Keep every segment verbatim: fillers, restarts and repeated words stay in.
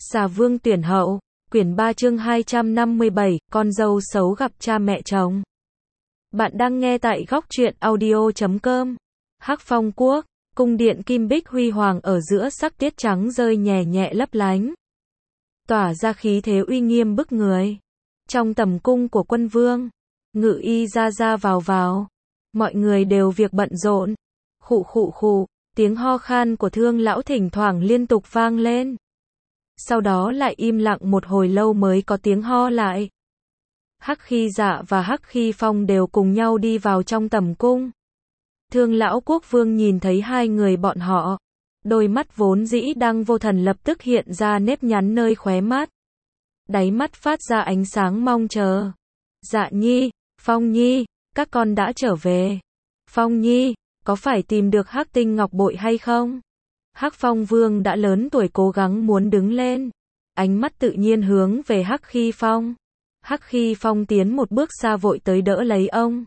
Xà Vương tuyển hậu, quyển ba chương hai trăm năm mươi bảy, con dâu xấu gặp cha mẹ chồng. Bạn đang nghe tại góc truyện audio chấm com. Hắc Phong Quốc, cung điện kim bích huy hoàng ở giữa sắc tiết trắng rơi nhẹ nhẹ lấp lánh, tỏa ra khí thế uy nghiêm bức người. Trong tầm cung của quân vương, ngự y ra ra vào vào, mọi người đều việc bận rộn. Khụ khụ khụ, tiếng ho khan của Thương lão thỉnh thoảng liên tục vang lên. Sau đó lại im lặng một hồi lâu mới có tiếng ho lại. Hắc Khi Dạ và Hắc Khi Phong đều cùng nhau đi vào trong tầm cung. Thương lão quốc vương nhìn thấy hai người bọn họ, đôi mắt vốn dĩ đang vô thần lập tức hiện ra nếp nhăn nơi khóe mắt. Đáy mắt phát ra ánh sáng mong chờ. Dạ nhi, Phong nhi, các con đã trở về. Phong nhi, có phải tìm được Hắc Tinh Ngọc Bội hay không? Hắc Phong Vương đã lớn tuổi cố gắng muốn đứng lên, ánh mắt tự nhiên hướng về Hắc Khi Phong. Hắc Khi Phong tiến một bước xa vội tới đỡ lấy ông.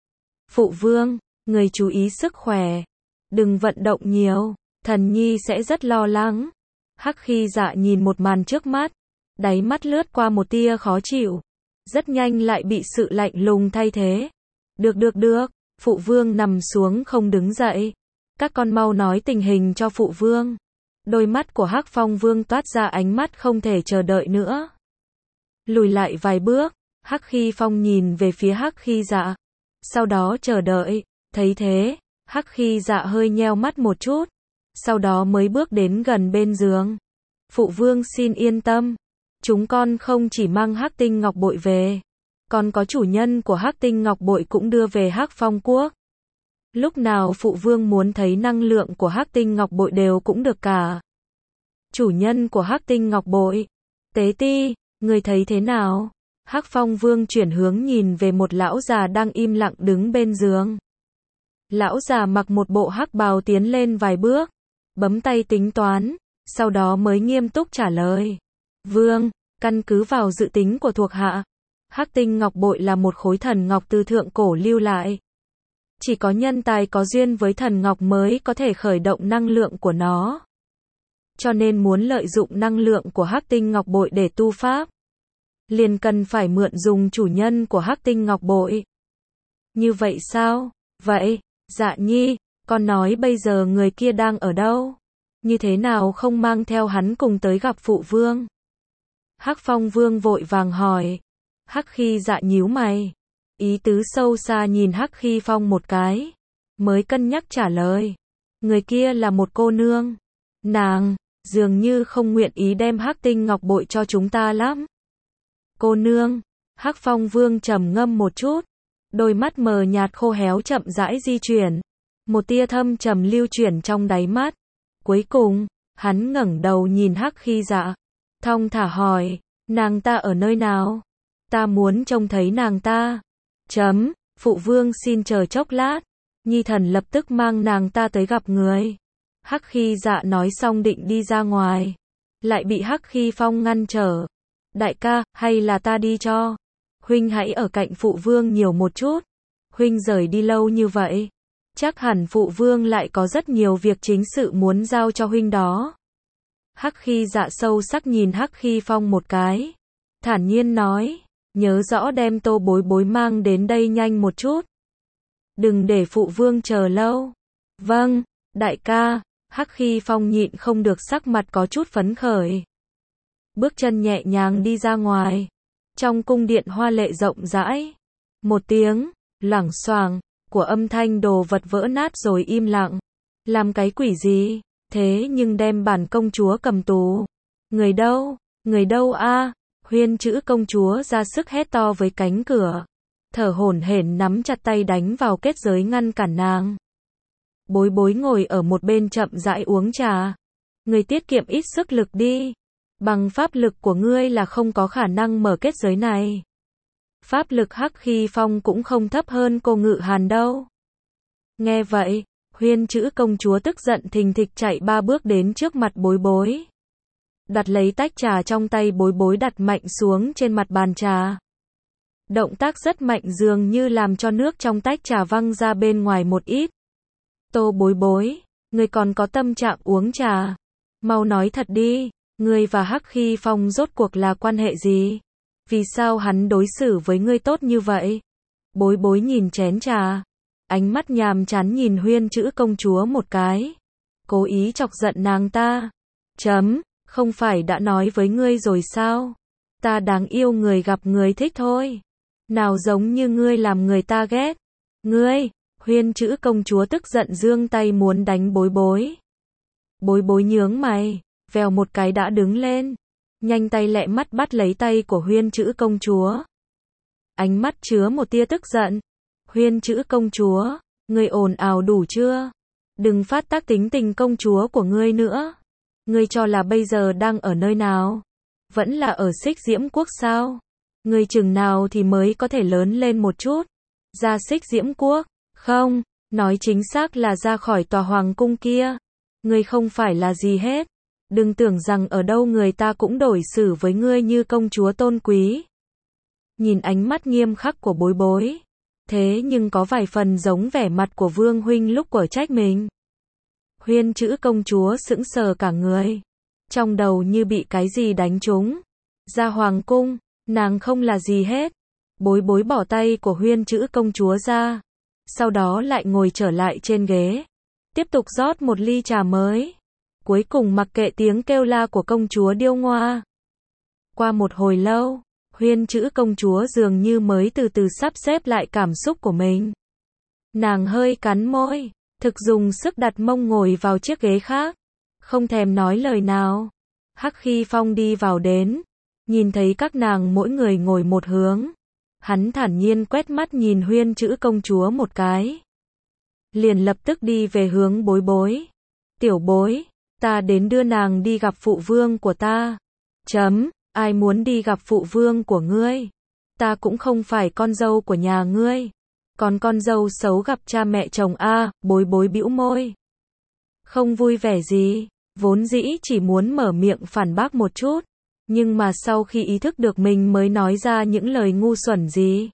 Phụ vương, người chú ý sức khỏe, đừng vận động nhiều, thần nhi sẽ rất lo lắng. Hắc Khi Dạ nhìn một màn trước mắt, đáy mắt lướt qua một tia khó chịu, rất nhanh lại bị sự lạnh lùng thay thế. Được được được, phụ vương nằm xuống không đứng dậy. Các con mau nói tình hình cho phụ vương. Đôi mắt của Hắc Phong Vương toát ra ánh mắt không thể chờ đợi nữa. Lùi lại vài bước, Hắc Khi Phong nhìn về phía Hắc Khi Dạ. Sau đó chờ đợi, thấy thế, Hắc Khi Dạ hơi nheo mắt một chút. Sau đó mới bước đến gần bên giường. Phụ vương xin yên tâm. Chúng con không chỉ mang Hắc Tinh Ngọc Bội về, còn có chủ nhân của Hắc Tinh Ngọc Bội cũng đưa về Hắc Phong Quốc. Lúc nào phụ vương muốn thấy năng lượng của Hắc Tinh Ngọc Bội đều cũng được cả. Chủ nhân của Hắc Tinh Ngọc Bội, Tế Ti, người thấy thế nào? Hắc Phong Vương chuyển hướng nhìn về một lão già đang im lặng đứng bên giường. Lão già mặc một bộ hắc bào tiến lên vài bước, bấm tay tính toán, sau đó mới nghiêm túc trả lời. Vương, căn cứ vào dự tính của thuộc hạ, Hắc Tinh Ngọc Bội là một khối thần ngọc từ thượng cổ lưu lại. Chỉ có nhân tài có duyên với thần ngọc mới có thể khởi động năng lượng của nó. Cho nên muốn lợi dụng năng lượng của Hắc Tinh Ngọc Bội để tu pháp, liền cần phải mượn dùng chủ nhân của Hắc Tinh Ngọc Bội. Như vậy sao? Vậy, Dạ nhi, con nói bây giờ người kia đang ở đâu? Như thế nào không mang theo hắn cùng tới gặp phụ vương? Hắc Phong Vương vội vàng hỏi. Hắc Khi Dạ nhíu mày, ý tứ sâu xa nhìn Hắc Khi Phong một cái, mới cân nhắc trả lời. Người kia là một cô nương. Nàng, dường như không nguyện ý đem Hắc Tinh Ngọc Bội cho chúng ta lắm. Cô nương, Hắc Phong Vương trầm ngâm một chút, đôi mắt mờ nhạt khô héo chậm rãi di chuyển. Một tia thâm trầm lưu chuyển trong đáy mắt. Cuối cùng, hắn ngẩng đầu nhìn Hắc Khi Dạ, thong thả hỏi, nàng ta ở nơi nào? Ta muốn trông thấy nàng ta. Chấm, phụ vương xin chờ chốc lát. Nhi thần lập tức mang nàng ta tới gặp người. Hắc Khi Dạ nói xong định đi ra ngoài, lại bị Hắc Khi Phong ngăn trở. Đại ca, hay là ta đi cho? Huynh hãy ở cạnh phụ vương nhiều một chút. Huynh rời đi lâu như vậy, chắc hẳn phụ vương lại có rất nhiều việc chính sự muốn giao cho huynh đó. Hắc Khi Dạ sâu sắc nhìn Hắc Khi Phong một cái, thản nhiên nói, nhớ rõ đem Tô Bối Bối mang đến đây nhanh một chút. Đừng để phụ vương chờ lâu. Vâng, đại ca. Hắc Khi Phong nhịn không được sắc mặt có chút phấn khởi. Bước chân nhẹ nhàng đi ra ngoài. Trong cung điện hoa lệ rộng rãi, một tiếng, loảng xoảng, của âm thanh đồ vật vỡ nát rồi im lặng. Làm cái quỷ gì, thế nhưng đem bản công chúa cầm tù. Người đâu, người đâu a? Huyên chữ công chúa ra sức hét to với cánh cửa, thở hổn hển nắm chặt tay đánh vào kết giới ngăn cản nàng. Bối Bối ngồi ở một bên chậm rãi uống trà. Người tiết kiệm ít sức lực đi. Bằng pháp lực của ngươi là không có khả năng mở kết giới này. Pháp lực Hắc Khi Phong cũng không thấp hơn cô Ngự Hàn đâu. Nghe vậy, Huyên chữ công chúa tức giận thình thịch chạy ba bước đến trước mặt Bối Bối. Đặt lấy tách trà trong tay Bối Bối đặt mạnh xuống trên mặt bàn trà. Động tác rất mạnh dường như làm cho nước trong tách trà văng ra bên ngoài một ít. Tô Bối Bối, người còn có tâm trạng uống trà. Mau nói thật đi, Ngươi và Hắc Khi Phong rốt cuộc là quan hệ gì? Vì sao hắn đối xử với ngươi tốt như vậy? Bối bối nhìn chén trà, ánh mắt nhàm chán nhìn Huyên chữ công chúa một cái, cố ý chọc giận nàng ta. Chấm, không phải đã nói với ngươi rồi sao? Ta đáng yêu người gặp người thích thôi. Nào giống như ngươi làm người ta ghét. Ngươi, Huyên chữ công chúa tức giận giương tay muốn đánh bối bối. Bối bối nhướng mày, vèo một cái đã đứng lên, nhanh tay lẹ mắt bắt lấy tay của Huyên chữ công chúa. Ánh mắt chứa một tia tức giận. Huyên chữ công chúa, ngươi ồn ào đủ chưa? Đừng phát tác tính tình công chúa của ngươi nữa. Ngươi cho là bây giờ đang ở nơi nào? Vẫn là ở Xích Diễm Quốc sao? Ngươi chừng nào thì mới có thể lớn lên một chút? Ra Xích Diễm Quốc? Không, nói chính xác là ra khỏi tòa hoàng cung kia. Ngươi không phải là gì hết. Đừng tưởng rằng ở đâu người ta cũng đối xử với ngươi như công chúa tôn quý. Nhìn ánh mắt nghiêm khắc của bối bối, thế nhưng có vài phần giống vẻ mặt của Vương huynh lúc của trách mình. Huyên chữ công chúa sững sờ cả người, trong đầu như bị cái gì đánh trúng. Ra hoàng cung, nàng không là gì hết. Bối bối bỏ tay của Huyên chữ công chúa ra, sau đó lại ngồi trở lại trên ghế, tiếp tục rót một ly trà mới. Cuối cùng mặc kệ tiếng kêu la của công chúa điêu ngoa. Qua một hồi lâu, Huyên chữ công chúa dường như mới từ từ sắp xếp lại cảm xúc của mình. Nàng hơi cắn môi, thực dùng sức đặt mông ngồi vào chiếc ghế khác, không thèm nói lời nào. Hắc Khi Phong đi vào đến, nhìn thấy các nàng mỗi người ngồi một hướng. Hắn thản nhiên quét mắt nhìn Huyên chữ công chúa một cái, liền lập tức đi về hướng bối bối. Tiểu bối, ta đến đưa nàng đi gặp phụ vương của ta. Chấm, ai muốn đi gặp phụ vương của ngươi? Ta cũng không phải con dâu của nhà ngươi. Còn con dâu xấu gặp cha mẹ chồng a, à, bối bối bĩu môi. Không vui vẻ gì, vốn dĩ chỉ muốn mở miệng phản bác một chút, nhưng mà sau khi ý thức được mình mới nói ra những lời ngu xuẩn gì.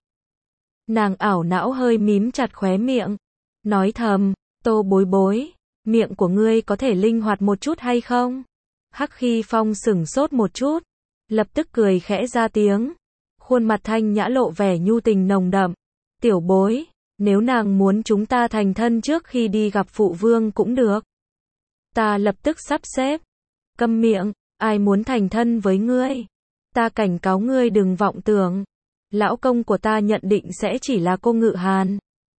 Nàng ảo não hơi mím chặt khóe miệng, nói thầm, Tô bối bối, miệng của ngươi có thể linh hoạt một chút hay không? Hắc Khi Phong sửng sốt một chút, lập tức cười khẽ ra tiếng, khuôn mặt thanh nhã lộ vẻ nhu tình nồng đậm. Tiểu bối, nếu nàng muốn chúng ta thành thân trước khi đi gặp phụ vương cũng được. Ta lập tức sắp xếp. Câm miệng, ai muốn thành thân với ngươi? Ta cảnh cáo ngươi đừng vọng tưởng. Lão công của ta nhận định sẽ chỉ là cô Ngự Hàn.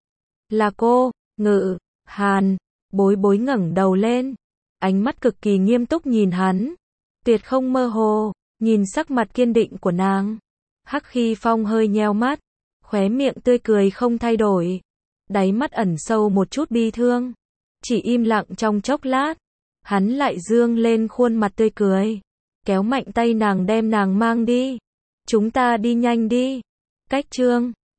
Là cô, Ngự Hàn. Bối bối ngẩng đầu lên, ánh mắt cực kỳ nghiêm túc nhìn hắn, tuyệt không mơ hồ, nhìn sắc mặt kiên định của nàng. Hắc Khi Phong hơi nheo mắt, khóe miệng tươi cười không thay đổi, đáy mắt ẩn sâu một chút bi thương. Chỉ im lặng trong chốc lát, hắn lại dương lên khuôn mặt tươi cười, kéo mạnh tay nàng đem nàng mang đi. Chúng ta đi nhanh đi. Cách chương